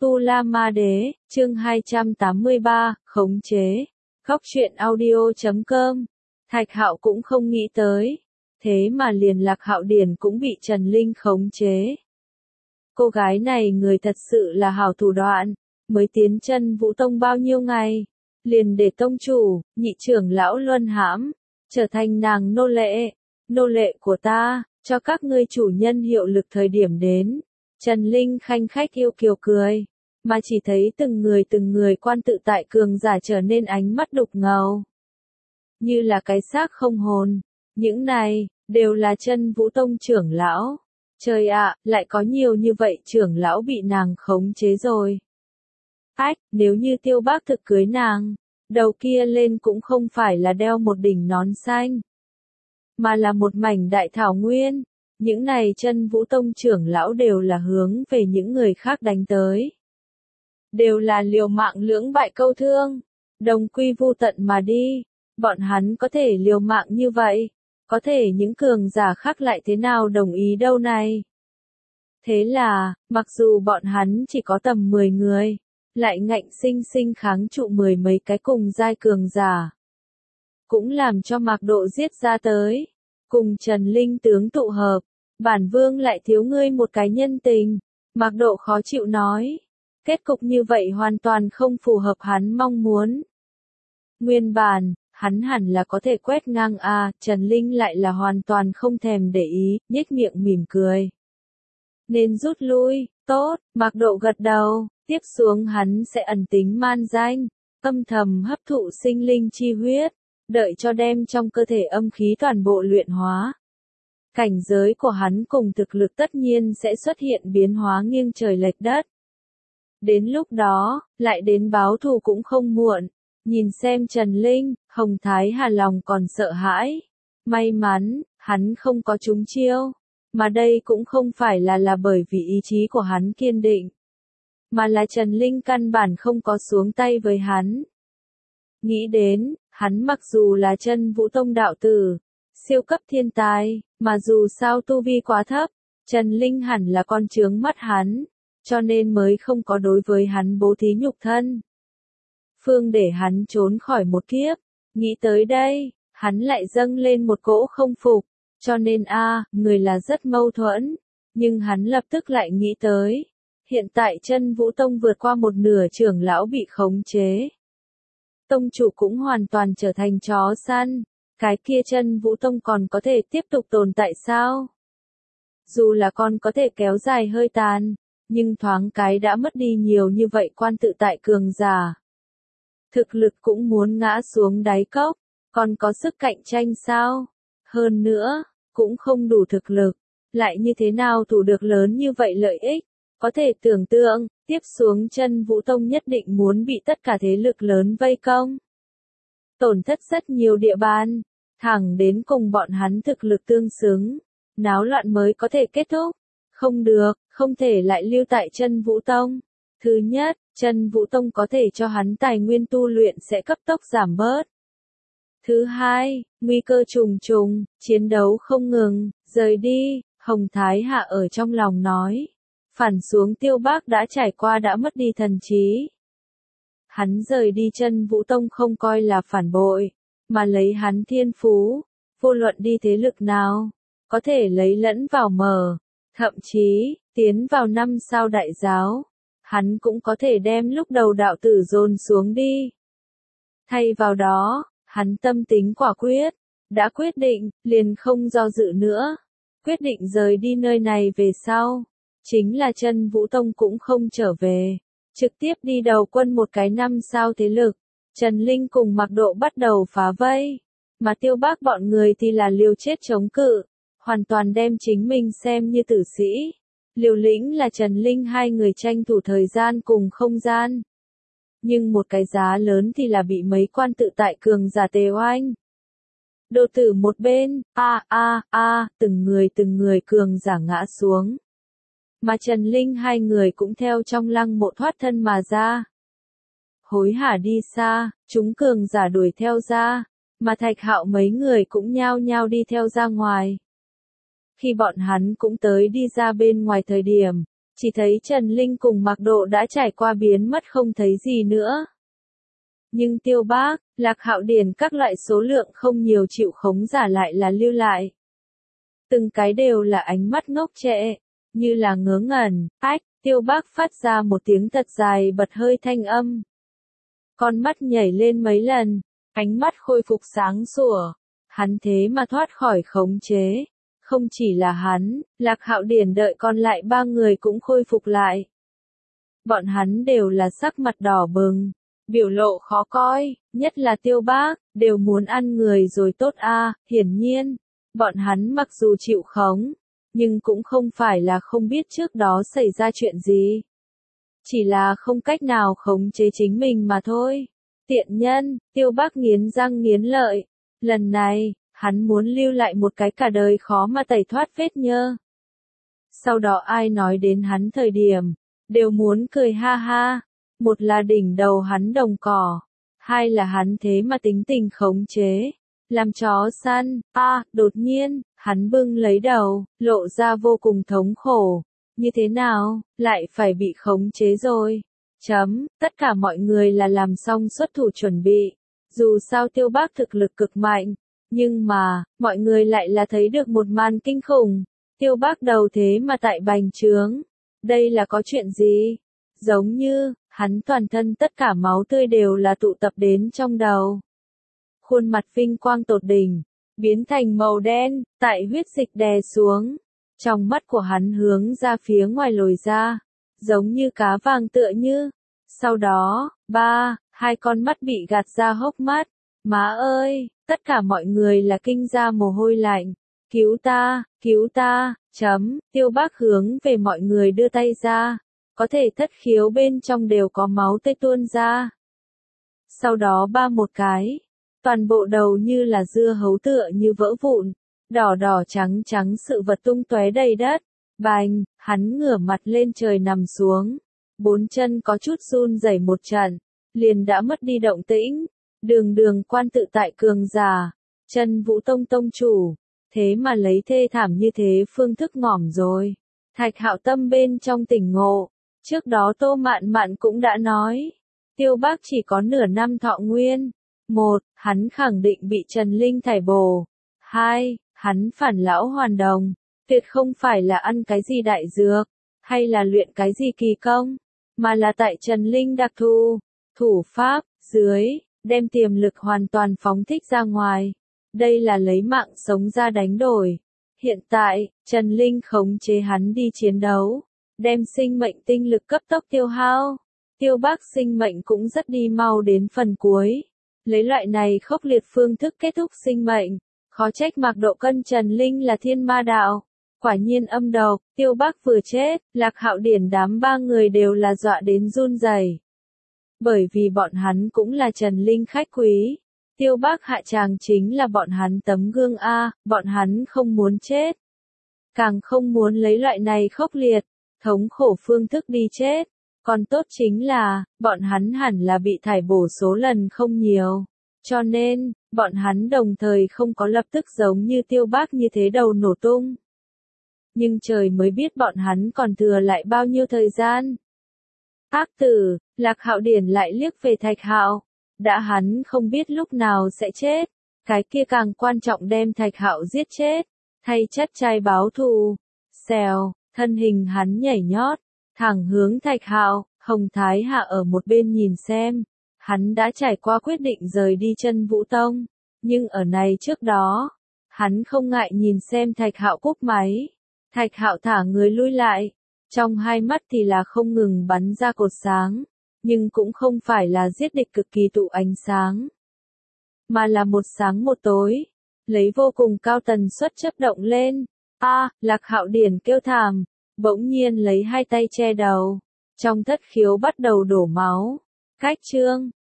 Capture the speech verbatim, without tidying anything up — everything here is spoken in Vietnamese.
Tu La Ma Đế, chương hai trăm tám mươi ba, khống chế. Góc truyện audio chấm com. Thạch Hạo cũng không nghĩ tới. Thế mà liền Lạc Hạo Điển cũng bị Trần Linh khống chế. Cô gái này người thật sự là hảo thủ đoạn. Mới tiến chân Vũ Tông bao nhiêu ngày. Liền để tông chủ, nhị trưởng lão luân hãm. Trở thành nàng nô lệ. Nô lệ của ta, cho các ngươi chủ nhân hiệu lực thời điểm đến. Trần Linh khanh khách yêu kiều cười, mà chỉ thấy từng người từng người quan tự tại cường giả trở nên ánh mắt đục ngầu. Như là cái xác không hồn. Những này, đều là chân Vũ Tông trưởng lão. Trời ạ, lại có nhiều như vậy trưởng lão bị nàng khống chế rồi. Ách, nếu như Tiêu Bác thực cưới nàng, đầu kia lên cũng không phải là đeo một đỉnh nón xanh, mà là một mảnh đại thảo nguyên. Những này chân Vũ Tông trưởng lão đều là hướng về những người khác đánh tới. Đều là liều mạng lưỡng bại câu thương, đồng quy vu tận mà đi. Bọn hắn có thể liều mạng như vậy, có thể những cường giả khác lại thế nào đồng ý đâu này. Thế là, mặc dù bọn hắn chỉ có tầm mười người, lại ngạnh sinh sinh kháng trụ mười mấy cái cùng giai cường giả. Cũng làm cho Mạc Độ giết ra tới, cùng Trần Linh tướng tụ hợp. Bản vương lại thiếu ngươi một cái nhân tình. Mạc Độ khó chịu nói. Kết cục như vậy hoàn toàn không phù hợp hắn mong muốn. Nguyên bản, hắn hẳn là có thể quét ngang a, Trần Linh lại là hoàn toàn không thèm để ý, nhếch miệng mỉm cười. Nên rút lui, tốt, Mạc Độ gật đầu, tiếp xuống hắn sẽ ẩn tính man danh, âm thầm hấp thụ sinh linh chi huyết, đợi cho đem trong cơ thể âm khí toàn bộ luyện hóa. Cảnh giới của hắn cùng thực lực tất nhiên sẽ xuất hiện biến hóa nghiêng trời lệch đất. Đến lúc đó, lại đến báo thù cũng không muộn. Nhìn xem Trần Linh, Hồng Thái Hà lòng còn sợ hãi. May mắn, hắn không có trúng chiêu. Mà đây cũng không phải là là bởi vì ý chí của hắn kiên định. Mà là Trần Linh căn bản không có xuống tay với hắn. Nghĩ đến, hắn mặc dù là chân Vũ Tông đạo tử, siêu cấp thiên tài, mà dù sao tu vi quá thấp, Trần Linh hẳn là con chướng mắt hắn, cho nên mới không có đối với hắn bố thí nhục thân. Phương để hắn trốn khỏi một kiếp, nghĩ tới đây, hắn lại dâng lên một cỗ không phục, cho nên a, người là rất mâu thuẫn, nhưng hắn lập tức lại nghĩ tới, hiện tại chân Vũ Tông vượt qua một nửa trưởng lão bị khống chế. Tông chủ cũng hoàn toàn trở thành chó săn. Cái kia chân Vũ Tông còn có thể tiếp tục tồn tại sao? Dù là còn có thể kéo dài hơi tàn, nhưng thoáng cái đã mất đi nhiều như vậy quan tự tại cường giả. Thực lực cũng muốn ngã xuống đáy cốc, còn có sức cạnh tranh sao? Hơn nữa, cũng không đủ thực lực, lại như thế nào thủ được lớn như vậy lợi ích? Có thể tưởng tượng, tiếp xuống chân Vũ Tông nhất định muốn bị tất cả thế lực lớn vây công. Tổn thất rất nhiều địa bàn. Thẳng đến cùng bọn hắn thực lực tương xứng, náo loạn mới có thể kết thúc. Không được, không thể lại lưu tại chân Vũ Tông. Thứ nhất, chân Vũ Tông có thể cho hắn tài nguyên tu luyện sẽ cấp tốc giảm bớt. Thứ hai, nguy cơ trùng trùng, chiến đấu không ngừng, rời đi, Hồng Thái Hạ ở trong lòng nói. Phản xuống Tiêu Bác đã trải qua đã mất đi thần trí. Hắn rời đi chân Vũ Tông không coi là phản bội, mà lấy hắn thiên phú, vô luận đi thế lực nào, có thể lấy lẫn vào mở, thậm chí, tiến vào năm sao đại giáo, hắn cũng có thể đem lúc đầu đạo tử dồn xuống đi. Thay vào đó, hắn tâm tính quả quyết, đã quyết định, liền không do dự nữa, quyết định rời đi nơi này về sau, chính là chân Vũ Tông cũng không trở về, trực tiếp đi đầu quân một cái năm sao thế lực. Trần Linh cùng Mạc Độ bắt đầu phá vây, mà Tiêu Bác bọn người thì là liều chết chống cự, hoàn toàn đem chính mình xem như tử sĩ. Liều lĩnh là Trần Linh hai người tranh thủ thời gian cùng không gian. Nhưng một cái giá lớn thì là bị mấy quan tự tại cường giả tề oanh. Đồ tử một bên, a a a, từng người từng người cường giả ngã xuống. Mà Trần Linh hai người cũng theo trong lăng mộ thoát thân mà ra. Hối hả đi xa, chúng cường giả đuổi theo ra, mà Thạch Hạo mấy người cũng nhao nhao đi theo ra ngoài. Khi bọn hắn cũng tới đi ra bên ngoài thời điểm, chỉ thấy Trần Linh cùng Mạc Độ đã trải qua biến mất không thấy gì nữa. Nhưng Tiêu Bác, Lạc Hạo Điển các loại số lượng không nhiều chịu khống giả lại là lưu lại. Từng cái đều là ánh mắt ngốc trệ, như là ngớ ngẩn. Ách, Tiêu Bác phát ra một tiếng thật dài bật hơi thanh âm. Con mắt nhảy lên mấy lần, ánh mắt khôi phục sáng sủa. Hắn thế mà thoát khỏi khống chế. Không chỉ là hắn, Lạc Hạo Điển đợi còn lại ba người cũng khôi phục lại. Bọn hắn đều là sắc mặt đỏ bừng, biểu lộ khó coi, nhất là Tiêu Bác, đều muốn ăn người rồi tốt a. Hiển nhiên, bọn hắn mặc dù chịu khống, nhưng cũng không phải là không biết trước đó xảy ra chuyện gì. Chỉ là không cách nào khống chế chính mình mà thôi. Tiện nhân, Tiêu Bác nghiến răng nghiến lợi. Lần này, hắn muốn lưu lại một cái cả đời khó mà tẩy thoát vết nhơ. Sau đó ai nói đến hắn thời điểm, đều muốn cười ha ha. Một là đỉnh đầu hắn đồng cỏ, hai là hắn thế mà tính tình khống chế. Làm chó săn, a à, đột nhiên, hắn bưng lấy đầu, lộ ra vô cùng thống khổ. Như thế nào, lại phải bị khống chế rồi. Chấm, tất cả mọi người là làm xong xuất thủ chuẩn bị. Dù sao Tiêu Bác thực lực cực mạnh, nhưng mà, mọi người lại là thấy được một màn kinh khủng. Tiêu Bác đầu thế mà tại bành trướng. Đây là có chuyện gì? Giống như, hắn toàn thân tất cả máu tươi đều là tụ tập đến trong đầu. Khuôn mặt vinh quang tột đỉnh, biến thành màu đen, tại huyết dịch đè xuống. Trong mắt của hắn hướng ra phía ngoài lồi ra, giống như cá vàng tựa như. Sau đó, ba, hai con mắt bị gạt ra hốc mắt. Má ơi, tất cả mọi người là kinh ra mồ hôi lạnh. Cứu ta, cứu ta, chấm, Tiêu Bác hướng về mọi người đưa tay ra. Có thể thất khiếu bên trong đều có máu tươi tuôn ra. Sau đó ba một cái, toàn bộ đầu như là dưa hấu tựa như vỡ vụn, đỏ đỏ trắng trắng sự vật tung tóe đầy đất. Bành, hắn ngửa mặt lên trời nằm xuống, bốn chân có chút run rẩy một trận, liền đã mất đi động tĩnh. Đường Đường quan tự tại cường giả, Chân Vũ Tông tông chủ, thế mà lấy thê thảm như thế phương thức ngỏm rồi. Thạch Hạo tâm bên trong tỉnh ngộ, trước đó Tô Mạn Mạn cũng đã nói, Tiêu Bác chỉ có nửa năm thọ nguyên. Một, hắn khẳng định bị Trần Linh thải bổ. Hai, hắn phản lão hoàn đồng, tuyệt không phải là ăn cái gì đại dược, hay là luyện cái gì kỳ công, mà là tại Trần Linh đặc thù, thủ pháp, dưới, đem tiềm lực hoàn toàn phóng thích ra ngoài. Đây là lấy mạng sống ra đánh đổi. Hiện tại, Trần Linh khống chế hắn đi chiến đấu, đem sinh mệnh tinh lực cấp tốc tiêu hao. Tiêu Bác sinh mệnh cũng rất đi mau đến phần cuối. Lấy loại này khốc liệt phương thức kết thúc sinh mệnh, khó trách Mạc Độ cân Trần Linh là thiên ma đạo. Quả nhiên âm độc, Tiêu Bác vừa chết, Lạc Hạo Điển đám ba người đều là dọa đến run rẩy. Bởi vì bọn hắn cũng là Trần Linh khách quý. Tiêu Bác hạ tràng chính là bọn hắn tấm gương A, bọn hắn không muốn chết. Càng không muốn lấy loại này khốc liệt, thống khổ phương thức đi chết. Còn tốt chính là, bọn hắn hẳn là bị thải bổ số lần không nhiều. Cho nên, bọn hắn đồng thời không có lập tức giống như Tiêu Bác như thế đầu nổ tung. Nhưng trời mới biết bọn hắn còn thừa lại bao nhiêu thời gian. Ác tử, Lạc Hạo Điển lại liếc về Thạch Hạo. Đã hắn không biết lúc nào sẽ chết. Cái kia càng quan trọng đem Thạch Hạo giết chết. Thay chất trai báo thù. Xèo, thân hình hắn nhảy nhót. Thẳng hướng Thạch Hạo, Hồng Thái Hạ ở một bên nhìn xem. Hắn đã trải qua quyết định rời đi Chân Vũ Tông. Nhưng ở này trước đó, hắn không ngại nhìn xem Thạch Hạo cúp máy. Thạch Hạo thả người lui lại. Trong hai mắt thì là không ngừng bắn ra cột sáng. Nhưng cũng không phải là giết địch cực kỳ tụ ánh sáng. Mà là một sáng một tối. Lấy vô cùng cao tần suất chớp động lên. A, à, Lạc Hạo Điển kêu thảm. Bỗng nhiên lấy hai tay che đầu. Trong thất khiếu bắt đầu đổ máu. Cách chương.